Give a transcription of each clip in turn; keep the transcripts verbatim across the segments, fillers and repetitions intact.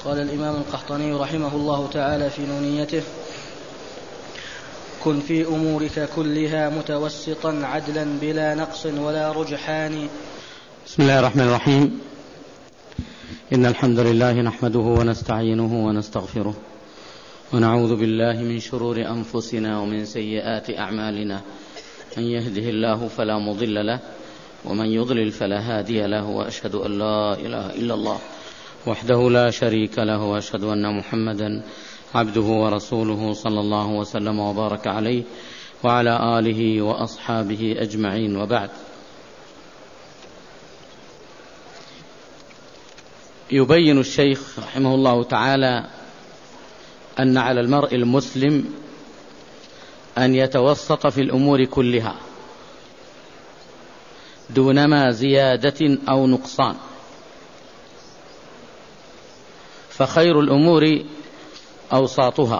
قال الإمام القحطاني رحمه الله تعالى في نونيته: كن في أمورك كلها متوسطا عدلا بلا نقص ولا رجحان. بسم الله الرحمن الرحيم. إن الحمد لله نحمده ونستعينه ونستغفره ونعوذ بالله من شرور أنفسنا ومن سيئات أعمالنا. من يهده الله فلا مضل له ومن يضلل فلا هادي له، وأشهد أن لا إله إلا الله وحده لا شريك له، وأشهد أن محمدا عبده ورسوله صلى الله وسلم وبارك عليه وعلى آله وأصحابه أجمعين، وبعد. يبين الشيخ رحمه الله تعالى أن على المرء المسلم أن يتوسط في الأمور كلها دونما زيادة أو نقصان، فخير الأمور أوساطها.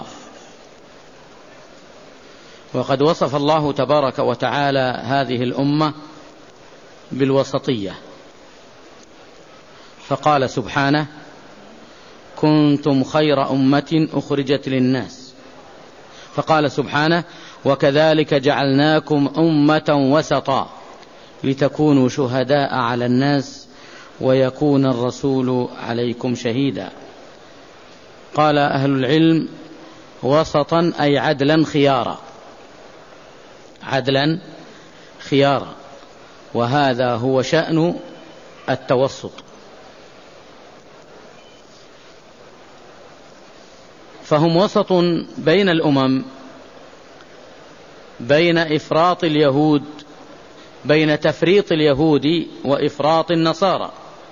وقد وصف الله تبارك وتعالى هذه الأمة بالوسطية، فقال سبحانه: كنتم خير أمة أخرجت للناس. فقال سبحانه: وكذلك جعلناكم أمة وسطا لتكونوا شهداء على الناس ويكون الرسول عليكم شهيدا. قال أهل العلم: وسطا أي عدلا خيارا، عدلا خيارا، وهذا هو شأن التوسط. فهم وسط بين الأمم، بين إفراط اليهود، بين تفريط اليهود وإفراط النصارى.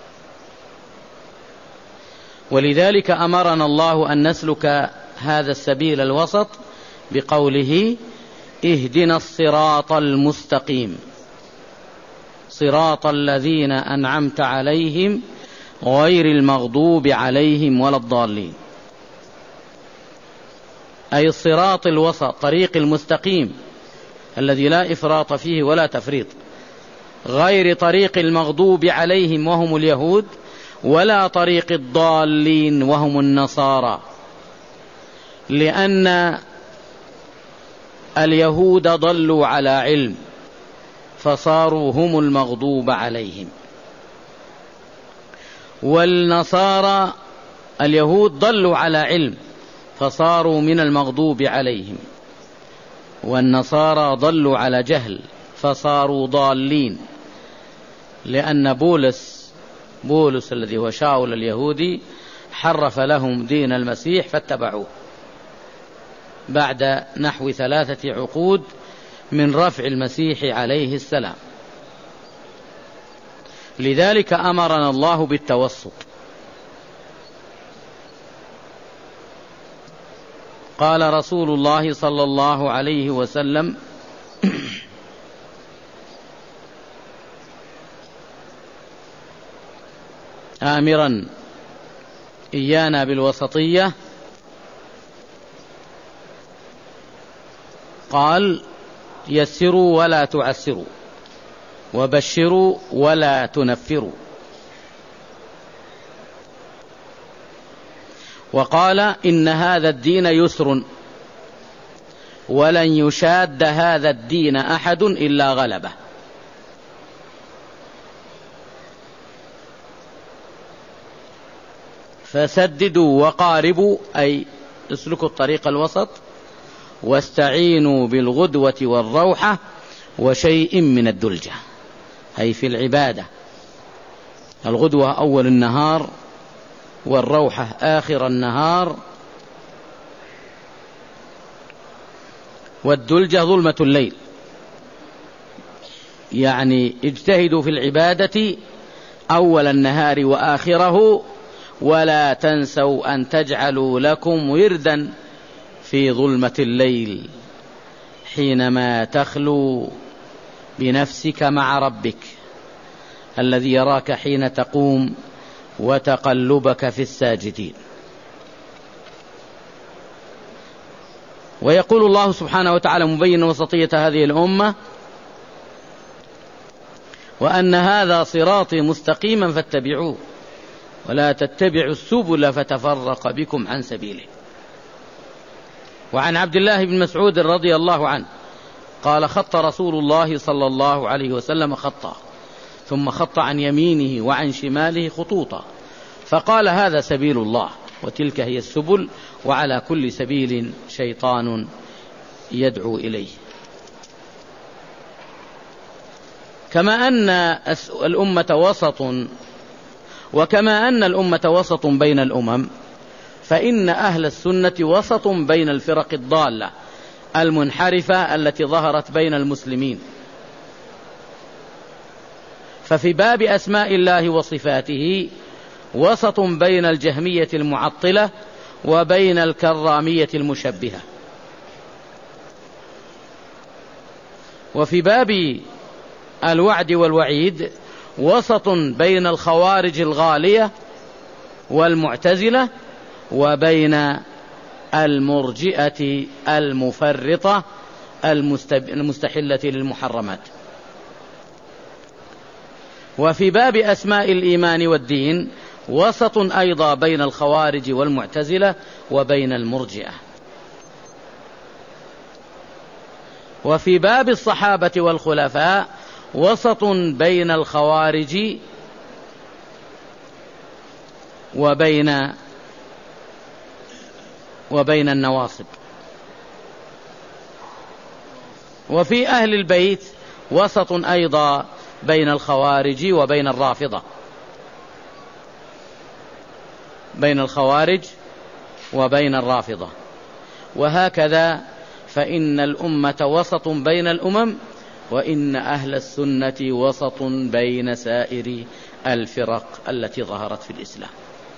ولذلك أمرنا الله أن نسلك هذا السبيل الوسط بقوله: اهدنا الصراط المستقيم صراط الذين أنعمت عليهم غير المغضوب عليهم ولا الضالين. أي الصراط الوسط، طريق المستقيم الذي لا إفراط فيه ولا تفريط، غير طريق المغضوب عليهم وهم اليهود، ولا طريق الضالين وهم النصارى، لأن اليهود ضلوا على علم فصاروا هم المغضوب عليهم، والنصارى اليهود ضلوا على علم فصاروا من المغضوب عليهم، والنصارى ضلوا على جهل فصاروا ضالين، لأن بولس بولس الذي هو شاول اليهودي حرف لهم دين المسيح فاتبعوه بعد نحو ثلاثة عقود من رفع المسيح عليه السلام. لذلك أمرنا الله بالتوسط. قال رسول الله صلى الله عليه وسلم: آمرا إيانا بالوسطية، قال: يسروا ولا تعسروا، وبشروا ولا تنفروا. وقال: إن هذا الدين يسر ولن يشاد هذا الدين أحد إلا غلبه. فسددوا وقاربوا، أي اسلكوا الطريق الوسط، واستعينوا بالغدوة والروحة وشيء من الدلجة، أي في العبادة. الغدوة أول النهار، والروحة آخر النهار، والدلجة ظلمة الليل. يعني اجتهدوا في العبادة أول النهار وآخره، ولا تنسوا أن تجعلوا لكم وردا في ظلمة الليل حينما تخلو بنفسك مع ربك الذي يراك حين تقوم وتقلبك في الساجدين. ويقول الله سبحانه وتعالى مبينا وسطية هذه الأمة: وأن هذا صراطي مستقيما فاتبعوه ولا تتبعوا السبل فتفرق بكم عن سبيله. وعن عبد الله بن مسعود رضي الله عنه قال خط رسول الله صلى الله عليه وسلم خطا ثم خط عن يمينه وعن شماله خطوطا فقال هذا سبيل الله وتلك هي السبل وعلى كل سبيل شيطان يدعو إليه. كما أن الأمة وسط وكما أن الأمة وسط بين الأمم فإن أهل السنة وسط بين الفرق الضالة المنحرفة التي ظهرت بين المسلمين. ففي باب أسماء الله وصفاته وسط بين الجهمية المعطلة وبين الكرامية المشبهة. وفي باب الوعد والوعيد وسط بين الخوارج الغالية والمعتزلة وبين المرجئة المفرطة المستحلة للمحرمات. وفي باب أسماء الإيمان والدين وسط أيضا بين الخوارج والمعتزلة وبين المرجئة. وفي باب الصحابة والخلفاء وسط بين الخوارج وبين وبين النواصب. وفي أهل البيت وسط أيضا بين الخوارج وبين الرافضة بين الخوارج وبين الرافضة. وهكذا فإن الأمة وسط بين الأمم وإن أهل السنة وسط بين سائر الفرق التي ظهرت في الإسلام.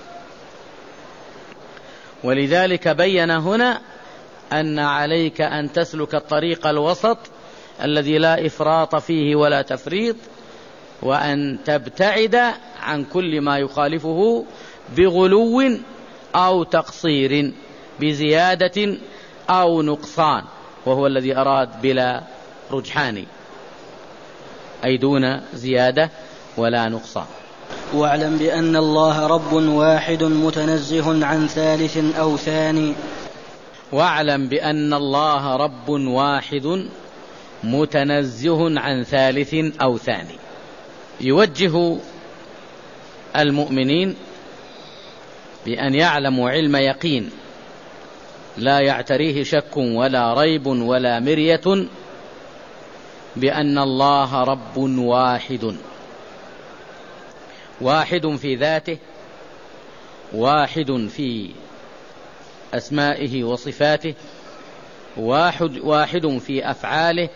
ولذلك بين هنا أن عليك أن تسلك الطريق الوسط الذي لا إفراط فيه ولا تفريط وأن تبتعد عن كل ما يخالفه بغلو أو تقصير بزيادة أو نقصان وهو الذي أراد بلا رجحان أي دون زيادة ولا نقصان. واعلم بأن الله رب واحد متنزه عن ثالث أو ثاني. واعلم بأن الله رب واحد متنزه عن ثالث أو ثاني. يوجه المؤمنين بأن يعلموا علم يقين لا يعتريه شك ولا ريب ولا مرية بأن الله رب واحد، واحد في ذاته، واحد في أسمائه وصفاته، واحد, واحد في أفعاله،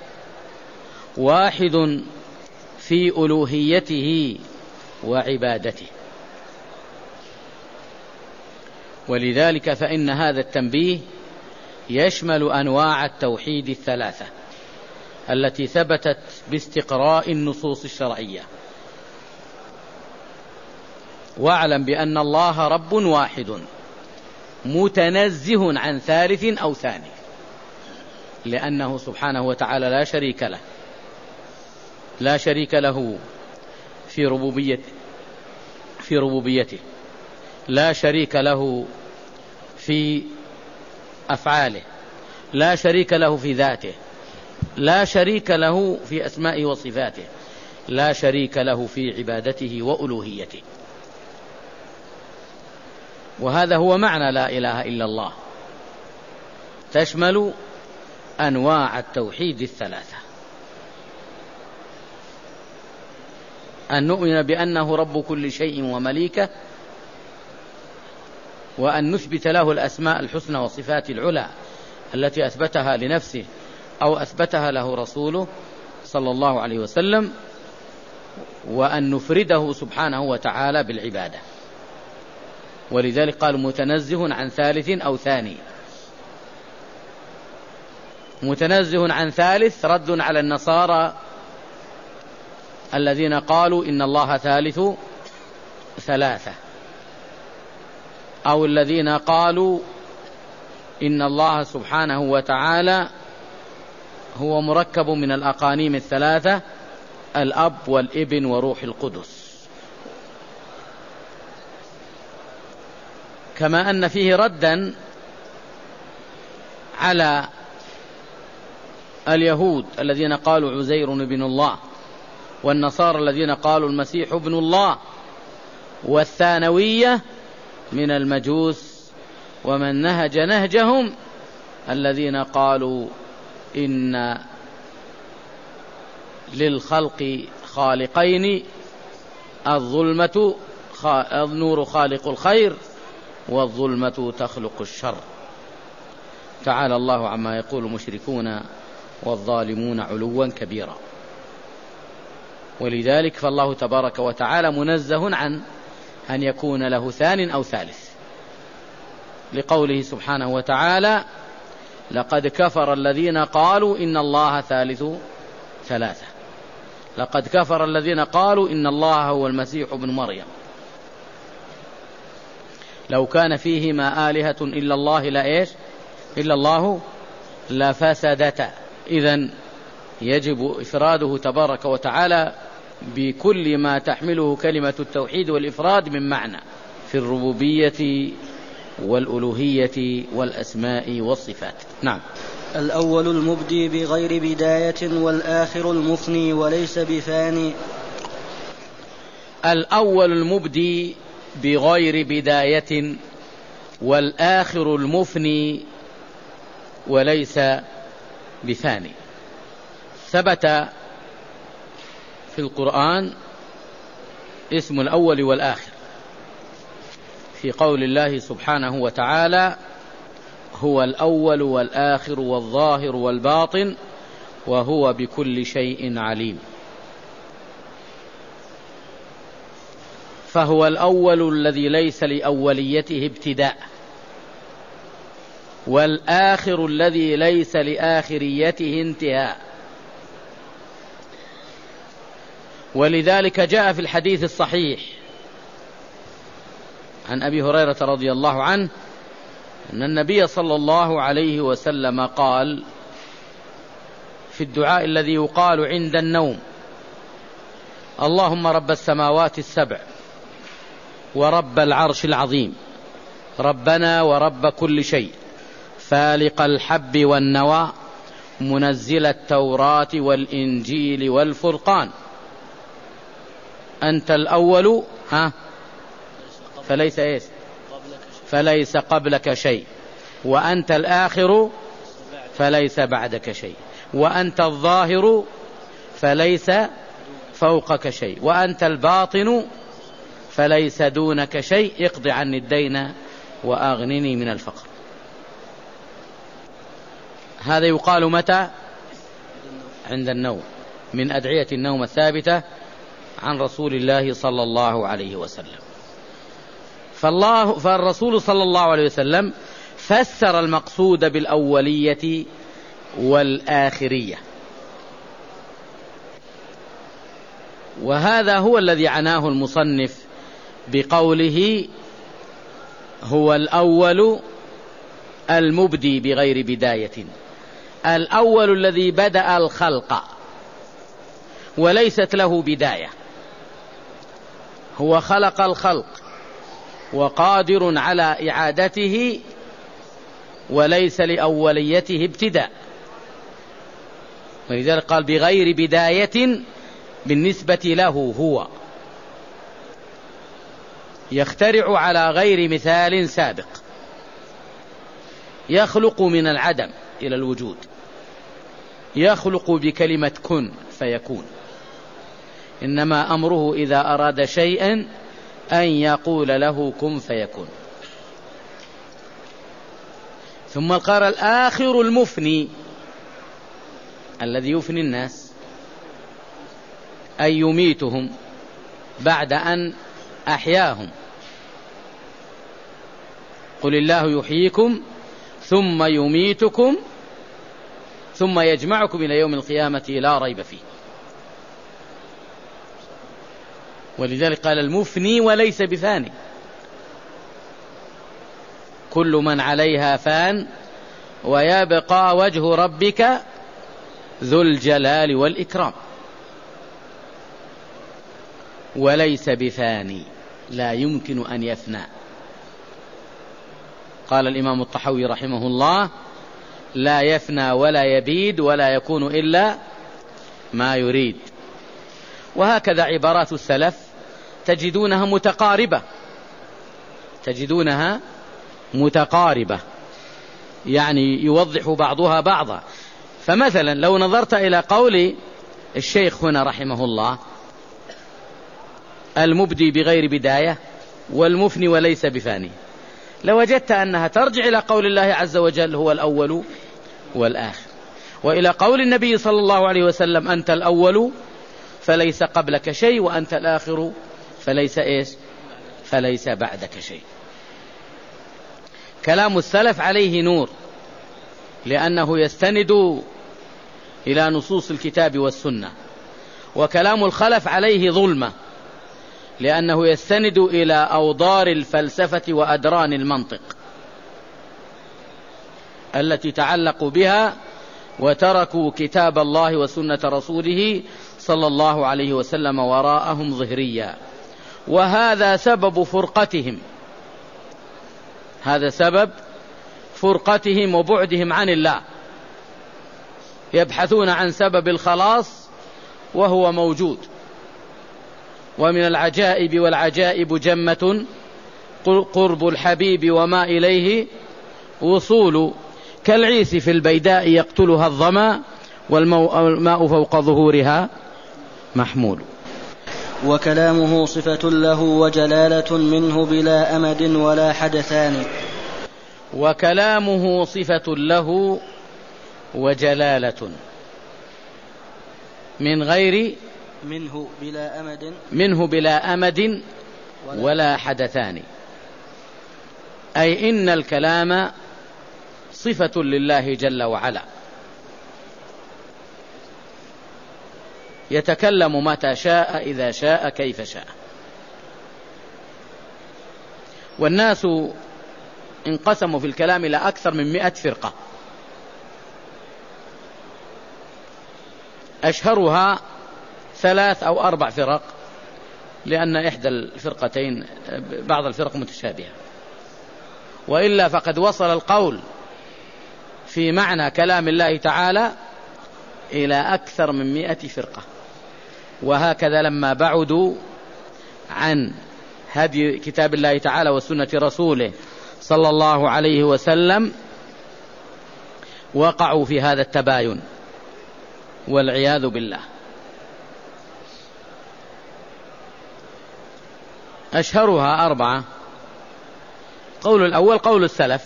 واحد في ألوهيته وعبادته. ولذلك فإن هذا التنبيه يشمل أنواع التوحيد الثلاثة التي ثبتت باستقراء النصوص الشرعية. واعلم بأن الله رب واحد متنزه عن ثالث أو ثاني، لأنه سبحانه وتعالى لا شريك له، لا شريك له في ربوبيته في ربوبيته لا شريك له في أفعاله، لا شريك له في ذاته، لا شريك له في أسمائه وصفاته، لا شريك له في عبادته وألوهيته. وهذا هو معنى لا إله إلا الله، تشمل أنواع التوحيد الثلاثة: أن نؤمن بأنه رب كل شيء ومليكه، وأن نثبت له الأسماء الحسنى والصفات العلى التي أثبتها لنفسه أو أثبتها له رسوله صلى الله عليه وسلم، وأن نفرده سبحانه وتعالى بالعبادة. ولذلك قال متنزه عن ثالث أو ثاني. متنزه عن ثالث رد على النصارى الذين قالوا إن الله ثالث ثلاثة، أو الذين قالوا إن الله سبحانه وتعالى هو مركب من الأقانيم الثلاثة: الأب والابن وروح القدس. كما أن فيه ردا على اليهود الذين قالوا عزير ابن الله، والنصارى الذين قالوا المسيح ابن الله، والثانوية من المجوس ومن نهج نهجهم الذين قالوا إن للخلق خالقين، الظلمة النور خالق الخير والظلمة تخلق الشر. تعالى الله عما يقول المشركون والظالمون علوا كبيرا. ولذلك فالله تبارك وتعالى منزه عن أن يكون له ثان أو ثالث، لقوله سبحانه وتعالى: لقد كفر الذين قالوا إن الله ثالث ثلاثة. لقد كفر الذين قالوا إن الله هو المسيح ابن مريم لو كان فيهما آلهة إلا الله لا إيش إلا الله لفسدتا. إذن يجب إفراده تبارك وتعالى بكل ما تحمله كلمة التوحيد والإفراد من معنى في الربوبية والألوهية والأسماء والصفات. نعم. الأول المبدي بغير بداية، والآخر المفني وليس بفاني. الأول المبدي بغير بداية، والآخر المفني وليس بثاني. ثبت في القرآن اسم الأول والآخر في قول الله سبحانه وتعالى: هو الأول والآخر والظاهر والباطن وهو بكل شيء عليم. فهو الأول الذي ليس لأوليته ابتداء، والآخر الذي ليس لآخريته انتهاء. ولذلك جاء في الحديث الصحيح عن أبي هريرة رضي الله عنه أن النبي صلى الله عليه وسلم قال في الدعاء الذي يقال عند النوم: اللهم رب السماوات السبع ورب العرش العظيم، ربنا ورب كل شيء، فالق الحب والنوى، منزل التوراة والإنجيل والفرقان، أنت الأول ها فليس إيش فليس قبلك شيء، وأنت الآخر فليس بعدك شيء، وأنت الظاهر فليس فوقك شيء، وأنت الباطن فليس دونك شيء، اقض عني الدين وأغنني من الفقر. هذا يقال متى؟ عند النوم، من أدعية النوم الثابتة عن رسول الله صلى الله عليه وسلم. فالله فالرسول صلى الله عليه وسلم فسر المقصود بالأولية والآخرية، وهذا هو الذي عناه المصنف بقوله: هو الأول المبدي بغير بداية. الأول الذي بدأ الخلق وليست له بداية، هو خلق الخلق وقادر على إعادته وليس لأوليته ابتداء. ولذلك قال بغير بداية بالنسبة له، هو يخترع على غير مثال سابق، يخلق من العدم إلى الوجود، يخلق بكلمة كن فيكون. إنما أمره إذا أراد شيئا أن يقول له كن فيكون. ثم قال الآخر المفني الذي يفني الناس، أي يميتهم بعد أن أحياهم. قل الله يحييكم ثم يميتكم ثم يجمعكم إلى يوم القيامة لا ريب فيه. ولذلك قال المفني وليس بفاني، كل من عليها فان ويبقى وجه ربك ذو الجلال والإكرام. وليس بفاني، لا يمكن أن يفنى، قال الإمام الطحاوي رحمه الله: لا يفنى ولا يبيد ولا يكون إلا ما يريد. وهكذا عبارات السلف تجدونها متقاربة تجدونها متقاربة يعني يوضح بعضها بعضا. فمثلا لو نظرت إلى قول الشيخ هنا رحمه الله: المبدي بغير بداية والمفني وليس بفاني، لوجدت أنها ترجع إلى قول الله عز وجل: هو الأول والآخر، وإلى قول النبي صلى الله عليه وسلم: أنت الأول فليس قبلك شيء، وأنت الآخر فليس إيش فليس بعدك شيء. كلام السلف عليه نور، لأنه يستند إلى نصوص الكتاب والسنة، وكلام الخلف عليه ظلمة، لأنه يستند إلى أوضار الفلسفة وأدران المنطق التي تعلقوا بها، وتركوا كتاب الله وسنة رسوله صلى الله عليه وسلم وراءهم ظهريا. وهذا سبب فرقتهم هذا سبب فرقتهم وبعدهم عن الله. يبحثون عن سبب الخلاص وهو موجود. ومن العجائب والعجائب جمة قرب الحبيب وما إليه وصول، كالعيس في البيداء يقتلها الظما والماء فوق ظهورها محمول. وكلامه صفة له وجلالة منه بلا أمد ولا حدثان. وكلامه صفة له وجلالة من غير منه بلا أمد منه بلا أمد ولا حدثان، أي إن الكلام صفة لله جل وعلا، يتكلم متى شاء إذا شاء كيف شاء. والناس انقسموا في الكلام إلى أكثر من مئة فرقة، أشهرها ثلاث أو أربع فرق، لأن إحدى الفرقتين بعض الفرق متشابهة، وإلا فقد وصل القول في معنى كلام الله تعالى إلى أكثر من مئة فرقة. وهكذا لما بعدوا عن هدي كتاب الله تعالى وسنة رسوله صلى الله عليه وسلم وقعوا في هذا التباين والعياذ بالله. أشهرها أربعة. قول الأول قول السلف،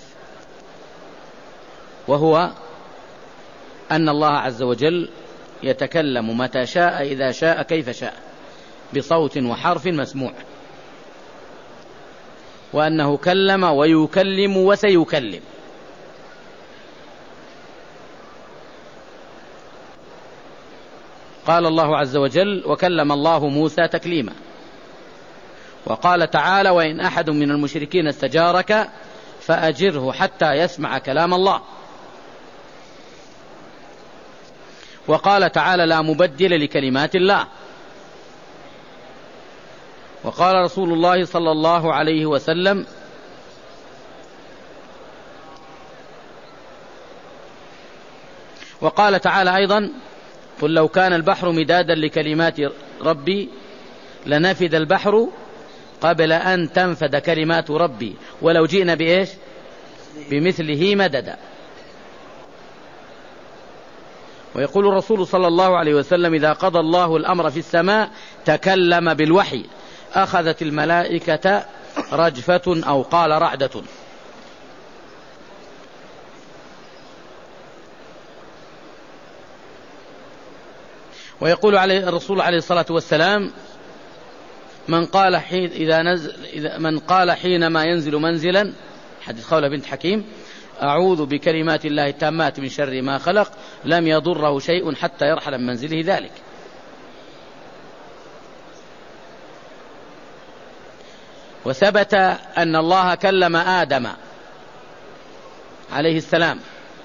وهو أن الله عز وجل يتكلم متى شاء إذا شاء كيف شاء بصوت وحرف مسموع، وأنه كلم ويكلم وسيكلم. قال الله عز وجل: وكلم الله موسى تكليما. وقال تعالى: وإن أحد من المشركين استجارك فأجره حتى يسمع كلام الله. وقال تعالى: لا مبدل لكلمات الله. وقال رسول الله صلى الله عليه وسلم: وقال تعالى أيضا: قل لو كان البحر مدادا لكلمات ربي لنفد البحر قبل أن تنفد كلمات ربي ولو جئنا بإيش بمثله مددا. ويقول الرسول صلى الله عليه وسلم: إذا قضى الله الأمر في السماء تكلم بالوحي أخذت الملائكة رجفة أو قال رعدة. ويقول عليه الرسول عليه الصلاة والسلام: من قال حين إذا نزل إذا من قال حينما ينزل منزلا، حديث خولة بنت حكيم: أعوذ بكلمات الله التامات من شر ما خلق، لم يضره شيء حتى يرحل من منزله ذلك. وثبت أن الله كلم آدم عليه السلام،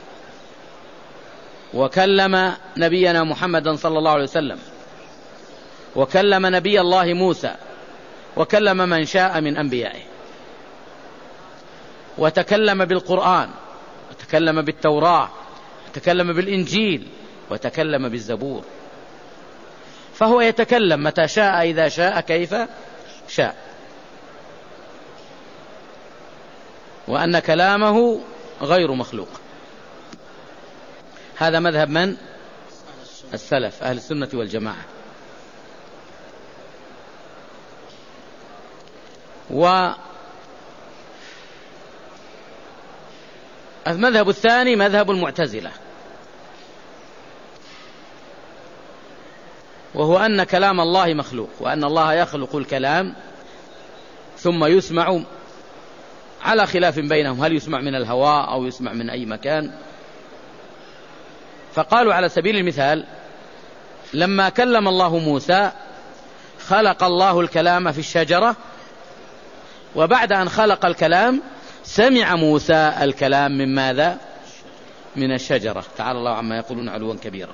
وكلم نبينا محمدا صلى الله عليه وسلم، وكلم نبي الله موسى، وكلم من شاء من أنبيائه. وتكلم بالقرآن، وتكلم بالتوراة، وتكلم بالإنجيل، وتكلم بالزبور، فهو يتكلم متى شاء إذا شاء كيف شاء، وأن كلامه غير مخلوق. هذا مذهب من؟ السلف أهل السنة والجماعة. والمذهب الثاني مذهب المعتزلة، وهو أن كلام الله مخلوق، وأن الله يخلق الكلام ثم يسمع على خلاف بينهم، هل يسمع من الهواء أو يسمع من أي مكان. فقالوا على سبيل المثال لما كلم الله موسى خلق الله الكلام في الشجرة، وبعد أن خلق الكلام سمع موسى الكلام من ماذا؟ من الشجرة، تعالى الله عما يقولون علوا كبيرا.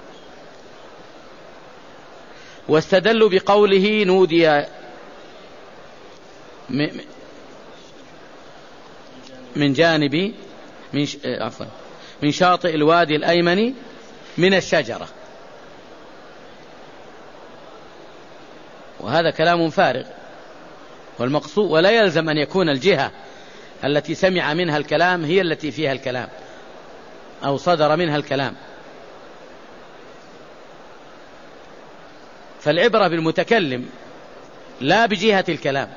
واستدلوا بقوله نودي من جانب من ش... عفوا من شاطئ الوادي الأيمن من الشجرة، وهذا كلام فارغ، والمقصود ولا يلزم أن يكون الجهة التي سمع منها الكلام هي التي فيها الكلام أو صدر منها الكلام، فالعبرة بالمتكلم لا بجهة الكلام.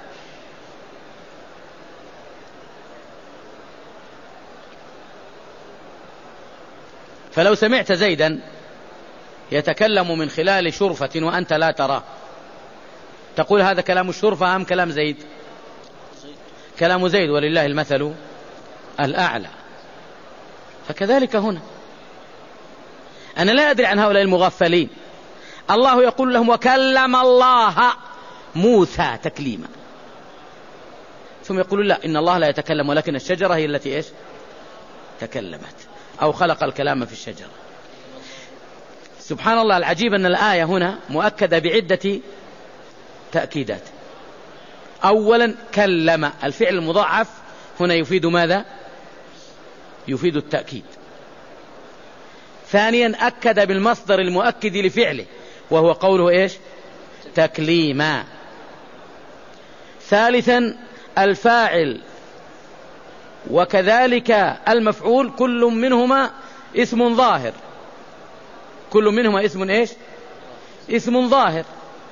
فلو سمعت زيدا يتكلم من خلال شرفة وأنت لا تراه، تقول هذا كلام الشرفة أم كلام زيد؟ كلام زيد، ولله المثل الأعلى. فكذلك هنا أنا لا أدري عن هؤلاء المغفلين، الله يقول لهم وكلم الله موسى تكليما، ثم يقولون لا إن الله لا يتكلم ولكن الشجرة هي التي إيش تكلمت أو خلق الكلام في الشجرة. سبحان الله العجيب أن الآية هنا مؤكدة بعدة تأكيدات. أولا كلم، الفعل المضاعف هنا يفيد ماذا؟ يفيد التأكيد. ثانيا أكد بالمصدر المؤكد لفعله وهو قوله إيش؟ تكليما. ثالثا الفاعل وكذلك المفعول كل منهما اسم ظاهر، كل منهما اسم إيش؟ اسم ظاهر.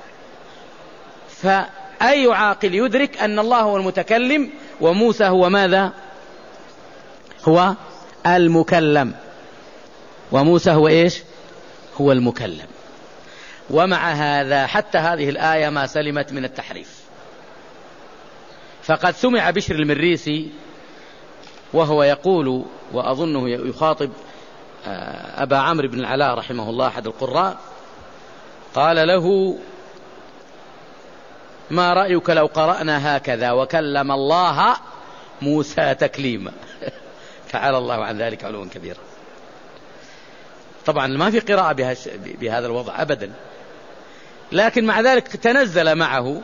فأي عاقل يدرك أن الله هو المتكلم وموسى هو ماذا؟ هو المكلم، وموسى هو إيش؟ هو المكلم. ومع هذا حتى هذه الآية ما سلمت من التحريف، فقد سمع بشر المريسي وهو يقول، وأظنه يخاطب أبا عمرو بن العلاء رحمه الله أحد القراء، قال له ما رأيك لو قرأنا هكذا وكلم الله موسى تكليما؟ تعالى الله عن ذلك علوا كبيرا. طبعا ما في قراءة بهذا الوضع أبدا، لكن مع ذلك تنزل معه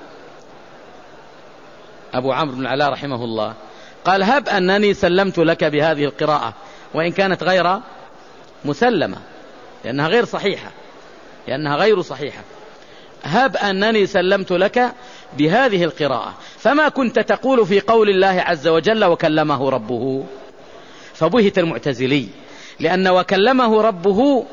أبو عمرو بن العلاء رحمه الله قال هب أنني سلمت لك بهذه القراءة وإن كانت غير مسلمة لأنها غير صحيحة، لأنها غير صحيحة، هب أنني سلمت لك بهذه القراءة فما كنت تقول في قول الله عز وجل وكلمه ربه؟ فبهت المعتزلي، لأن وكلمه ربه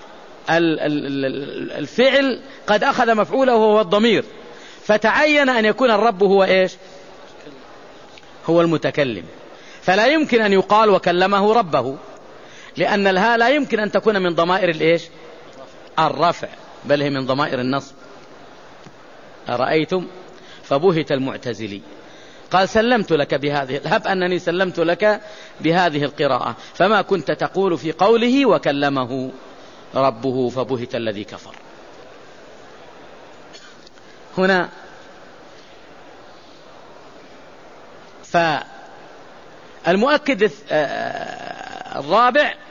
الفعل قد أخذ مفعوله وهو الضمير، فتعين أن يكون الرب هو إيش؟ هو المتكلم، فلا يمكن أن يقال وكلمه ربه، لأن الها لا يمكن أن تكون من ضمائر الإيش؟ الرفع، بل هي من ضمائر النصب. أرأيتم؟ فبهت المعتزلي، قال سلمت لك بهذه، هب أنني سلمت لك بهذه القراءة فما كنت تقول في قوله وكلمه ربه، فبهت الذي كفر. هنا فالمؤكد الرابع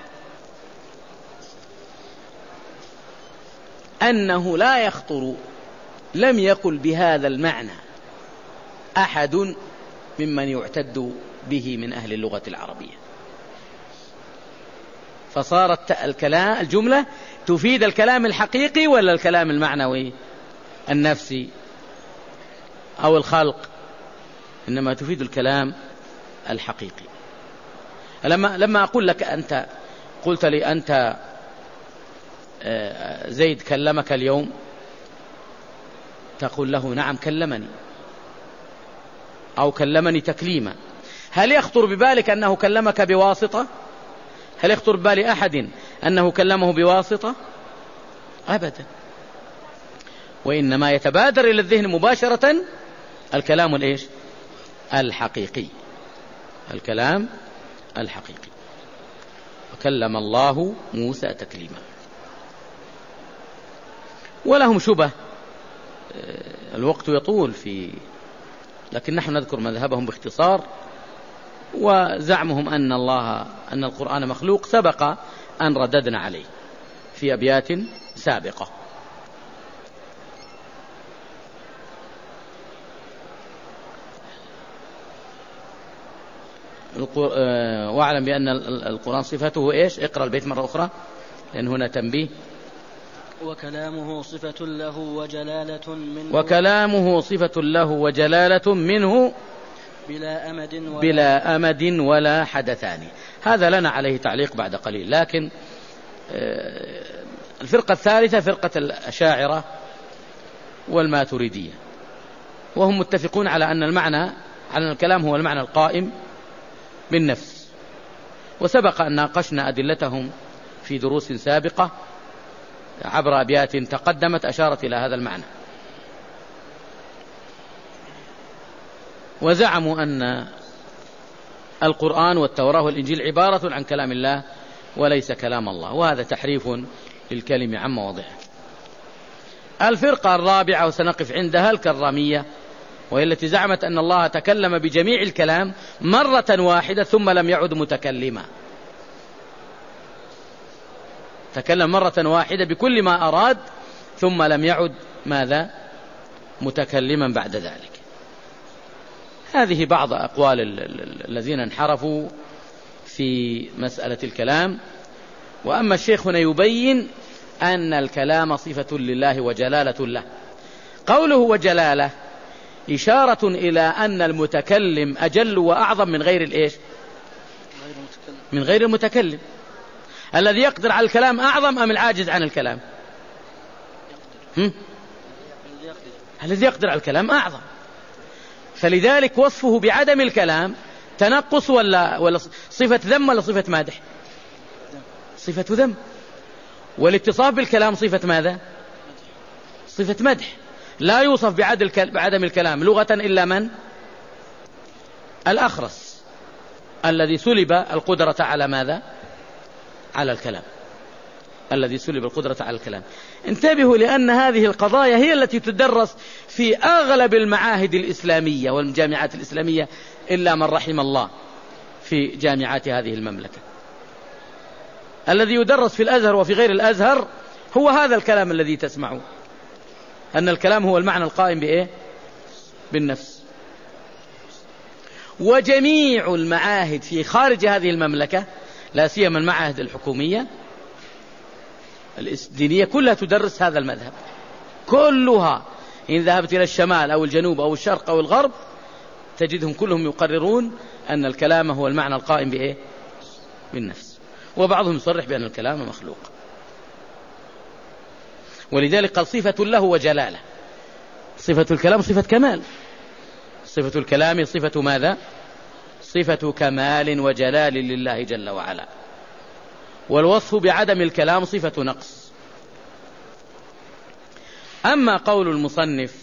أنه لا يخطر، لم يقل بهذا المعنى أحد ممن يعتد به من أهل اللغة العربية، فصارت الكلام الجملة تفيد الكلام الحقيقي ولا الكلام المعنوي النفسي أو الخلق، إنما تفيد الكلام الحقيقي. لما لما أقول لك أنت قلت لي أنت زيد كلمك اليوم، تقول له نعم كلمني أو كلمني تكليما، هل يخطر ببالك أنه كلمك بواسطة؟ هل يخطر ببال أحد أنه كلمه بواسطة؟ أبدا، وإنما يتبادر إلى الذهن مباشرة الكلام الإيش؟ الحقيقي، الكلام الحقيقي. وكلم الله موسى تكليما. ولهم شبه، الوقت يطول في، لكن نحن نذكر مذهبهم باختصار. وزعمهم أن الله أن القرآن مخلوق سبق أن رددنا عليه في أبيات سابقة. واعلم بأن القرآن صفته إيش؟ اقرأ البيت مرة أخرى لأن هنا تنبيه. وكلامه صفة له وجلالة منه وكلامه صفة له وجلالة منه بلا أمد ولا, بلا أمد ولا حدثان. هذا لنا عليه تعليق بعد قليل. لكن الفرقة الثالثة فرقة الأشاعرة والماتريدية، وهم متفقون على أن المعنى على الكلام هو المعنى القائم بالنفس، وسبق أن ناقشنا أدلتهم في دروس سابقة عبر أبيات تقدمت أشارت إلى هذا المعنى. وزعموا أن القرآن والتوراة والإنجيل عبارة عن كلام الله وليس كلام الله، وهذا تحريف للكلم عن مواضعه. الفرقة الرابعة وسنقف عندها الكرامية، وهي التي زعمت أن الله تكلم بجميع الكلام مرة واحدة ثم لم يعد متكلما، تكلم مرة واحدة بكل ما أراد ثم لم يعد ماذا؟ متكلما بعد ذلك. هذه بعض أقوال الذين انحرفوا في مسألة الكلام. وأما الشيخ هنا يبين أن الكلام صفة لله وجلالة له. قوله وجلالة إشارة إلى أن المتكلم أجل وأعظم من غير الإيش؟ من غير المتكلم. الذي يقدر على الكلام أعظم أم العاجز عن الكلام؟ هم؟ الذي يقدر على الكلام أعظم. فلذلك وصفه بعدم الكلام تنقص ولا, ولا صفة ذم ولا صفة مادح؟ صفة ذم. والاتصاف بالكلام صفة ماذا؟ صفة مدح. لا يوصف بعدم الكلام لغة إلا من؟ الأخرس الذي سلب القدرة على ماذا؟ على الكلام، الذي سلب القدرة على الكلام. انتبهوا لأن هذه القضايا هي التي تدرس في أغلب المعاهد الإسلامية والجامعات الإسلامية إلا من رحم الله في جامعات هذه المملكة. الذي يدرس في الأزهر وفي غير الأزهر هو هذا الكلام الذي تسمعه، أن الكلام هو المعنى القائم بإيه؟ بالنفس. وجميع المعاهد في خارج هذه المملكة لا سيما المعاهد الحكومية الدينية كلها تدرس هذا المذهب، كلها. إن ذهبت إلى الشمال أو الجنوب أو الشرق أو الغرب تجدهم كلهم يقررون أن الكلام هو المعنى القائم بإيه؟ بالنفس. وبعضهم يصرح بأن الكلام مخلوق. ولذلك قال صفة له وجلاله. صفة الكلام صفة كمال، صفة الكلام صفة ماذا؟ صفة كمال وجلال لله جل وعلا. والوصف بعدم الكلام صفة نقص. أما قول المصنف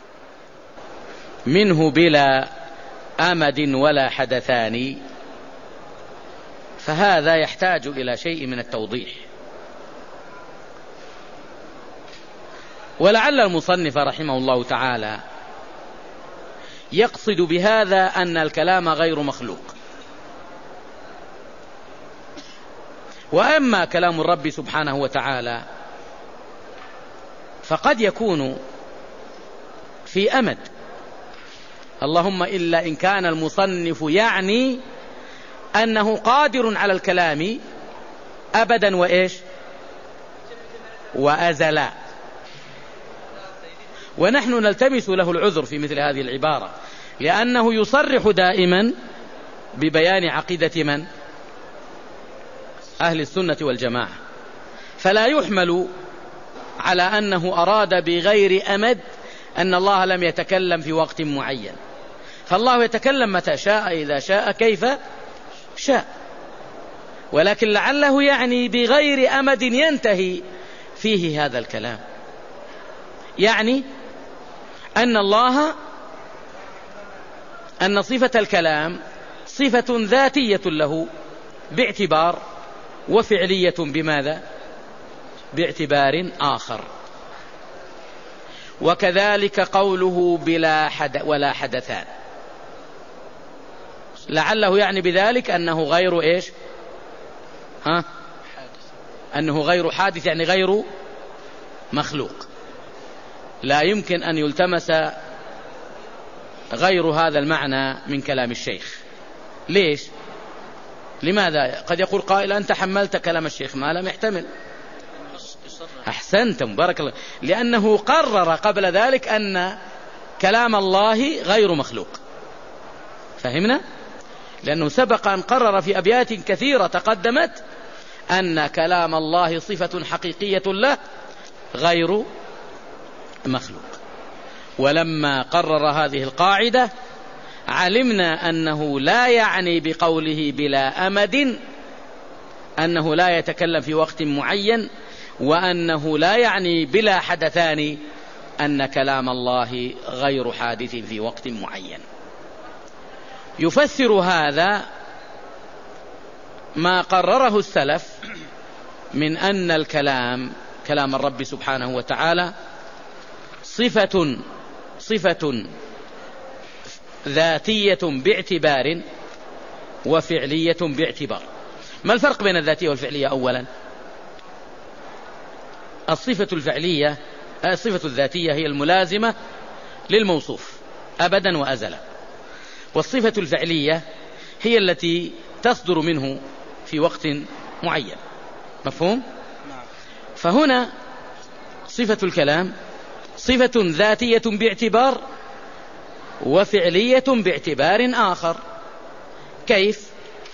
منه بلا أمد ولا حدثان فهذا يحتاج إلى شيء من التوضيح. ولعل المصنف رحمه الله تعالى يقصد بهذا أن الكلام غير مخلوق. وأما كلام الرب سبحانه وتعالى فقد يكون في أمد اللهم إلا إن كان المصنف يعني أنه قادر على الكلام أبدا وإيش وأزلا، ونحن نلتمس له العذر في مثل هذه العبارة، لأنه يصرح دائما ببيان عقيدة من؟ أهل السنة والجماعة، فلا يحمل على أنه أراد بغير أمد أن الله لم يتكلم في وقت معين، فالله يتكلم متى شاء إذا شاء كيف شاء، ولكن لعله يعني بغير أمد ينتهي فيه هذا الكلام، يعني أن الله أن صفة الكلام صفة ذاتية له باعتبار، وفعلية بماذا؟ باعتبار آخر. وكذلك قوله بلا حد ولا حدثان، لعله يعني بذلك أنه غير إيش ها؟ أنه غير حادث، يعني غير مخلوق، لا يمكن أن يلتمس غير هذا المعنى من كلام الشيخ. ليش؟ لماذا؟ قد يقول قائل أنت حملت كلام الشيخ ما لم يحتمل. أحسنتم بارك الله، لأنه قرر قبل ذلك أن كلام الله غير مخلوق، فهمنا؟ لأنه سبق أن قرر في أبيات كثيرة تقدمت أن كلام الله صفة حقيقية له غير مخلوق، ولما قرر هذه القاعدة علمنا أنه لا يعني بقوله بلا أمد أنه لا يتكلم في وقت معين، وأنه لا يعني بلا حدثان أن كلام الله غير حادث في وقت معين. يفسر هذا ما قرره السلف من أن الكلام كلام الرب سبحانه وتعالى صفة صفة ذاتية باعتبار وفعلية باعتبار. ما الفرق بين الذاتية والفعلية؟ أولا الصفة الفعلية الصفة الذاتية هي الملازمة للموصوف أبدا وأزلا، والصفة الفعلية هي التي تصدر منه في وقت معين. مفهوم؟ فهنا صفة الكلام صفة ذاتية باعتبار وفعلية باعتبار آخر. كيف؟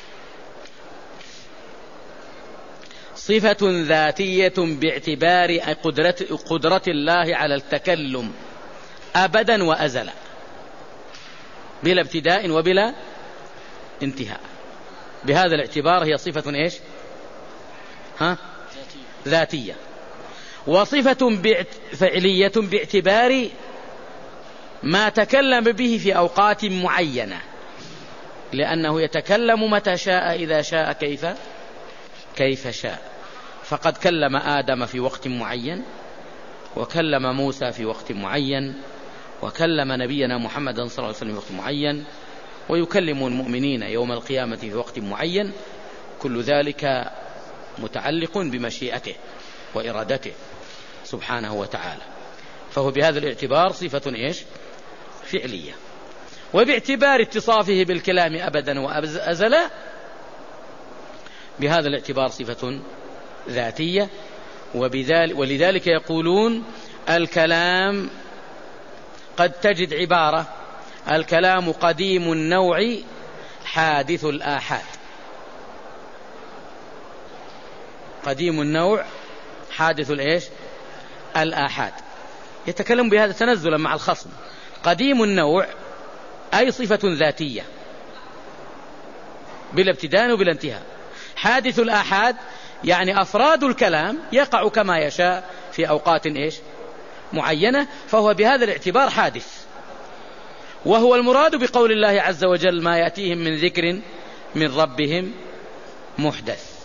صفة ذاتية باعتبار قدرة, قدرة الله على التكلم أبدا وأزلا بلا ابتداء وبلا انتهاء، بهذا الاعتبار هي صفة إيش؟ ها؟ ذاتية. وصفة فعلية باعتبار ما تكلم به في أوقات معينة، لأنه يتكلم متى شاء إذا شاء كيف كيف شاء، فقد كلم آدم في وقت معين، وكلم موسى في وقت معين، وكلم نبينا محمد صلى الله عليه وسلم في وقت معين، ويكلم المؤمنين يوم القيامة في وقت معين. كل ذلك متعلق بمشيئته وإرادته سبحانه وتعالى، فهو بهذا الاعتبار صفة إيش؟ فعلية. وباعتبار اتصافه بالكلام أبدا وأزلا بهذا الاعتبار صفة ذاتية. وبذلك ولذلك يقولون الكلام قد تجد عبارة الكلام قديم النوع حادث الآحاد. قديم النوع حادث الإيش؟ الآحاد. يتكلم بهذا تنزلا مع الخصم. قديم النوع أي صفة ذاتية بلا ابتداء وبلا انتهاء. حادث الآحاد يعني أفراد الكلام يقع كما يشاء في أوقات إيش؟ معينة، فهو بهذا الاعتبار حادث. وهو المراد بقول الله عز وجل ما يأتيهم من ذكر من ربهم محدث.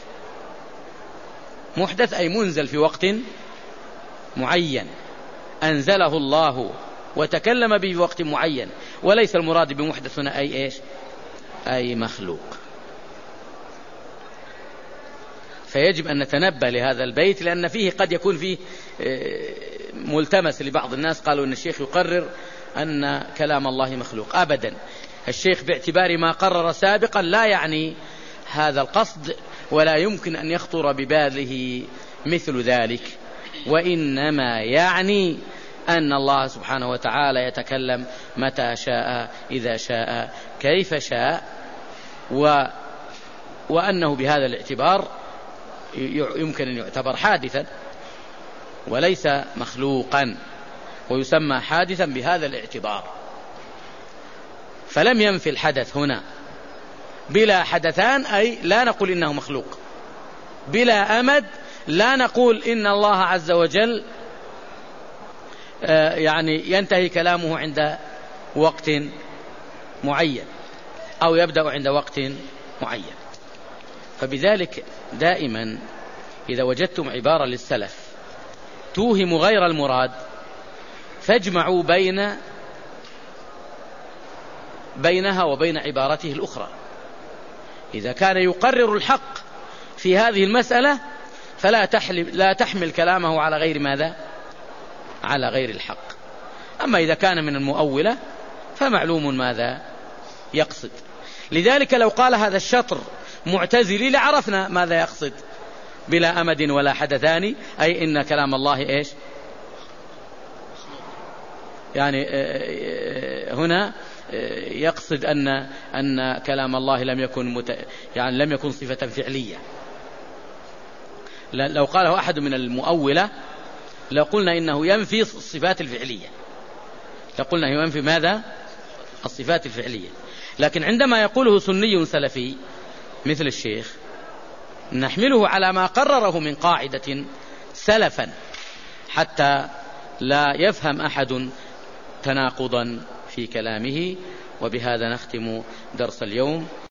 محدث أي منزل في وقت معين، أنزله الله وتكلم به في وقت معين، وليس المراد بمحدث هنا أي إيش؟ أي مخلوق. فيجب أن نتنبه لهذا البيت، لأن فيه قد يكون فيه ملتمس لبعض الناس. قالوا أن الشيخ يقرر أن كلام الله مخلوق أبدا. الشيخ باعتبار ما قرر سابقا لا يعني هذا القصد، ولا يمكن أن يخطر بباله مثل ذلك، وإنما يعني أن الله سبحانه وتعالى يتكلم متى شاء إذا شاء كيف شاء، و وأنه بهذا الاعتبار يمكن أن يعتبر حادثا وليس مخلوقا، ويسمى حادثا بهذا الاعتبار. فلم ينفي الحدث هنا بلا حدثان، أي لا نقول إنه مخلوق. بلا أمد لا نقول إن الله عز وجل يعني ينتهي كلامه عند وقت معين أو يبدأ عند وقت معين. فبذلك دائما إذا وجدتم عبارة للسلف توهم غير المراد فاجمعوا بين بينها وبين عبارته الأخرى. إذا كان يقرر الحق في هذه المسألة فلا تحمل, لا تحمل كلامه على غير ماذا؟ على غير الحق. أما إذا كان من المؤولة فمعلوم ماذا يقصد. لذلك لو قال هذا الشطر معتزلي لعرفنا ماذا يقصد بلا أمد ولا حدثان، أي إن كلام الله إيش؟ يعني هنا يقصد أن أن كلام الله لم يكن مت... يعني لم يكن صفة فعلية. لو قاله أحد من المؤولة لو قلنا إنه ينفي الصفات الفعلية، لقلنا ينفي ماذا؟ الصفات الفعلية. لكن عندما يقوله سني سلفي مثل الشيخ نحمله على ما قرره من قاعدة سلفا حتى لا يفهم أحد تناقضا في كلامه. وبهذا نختم درس اليوم.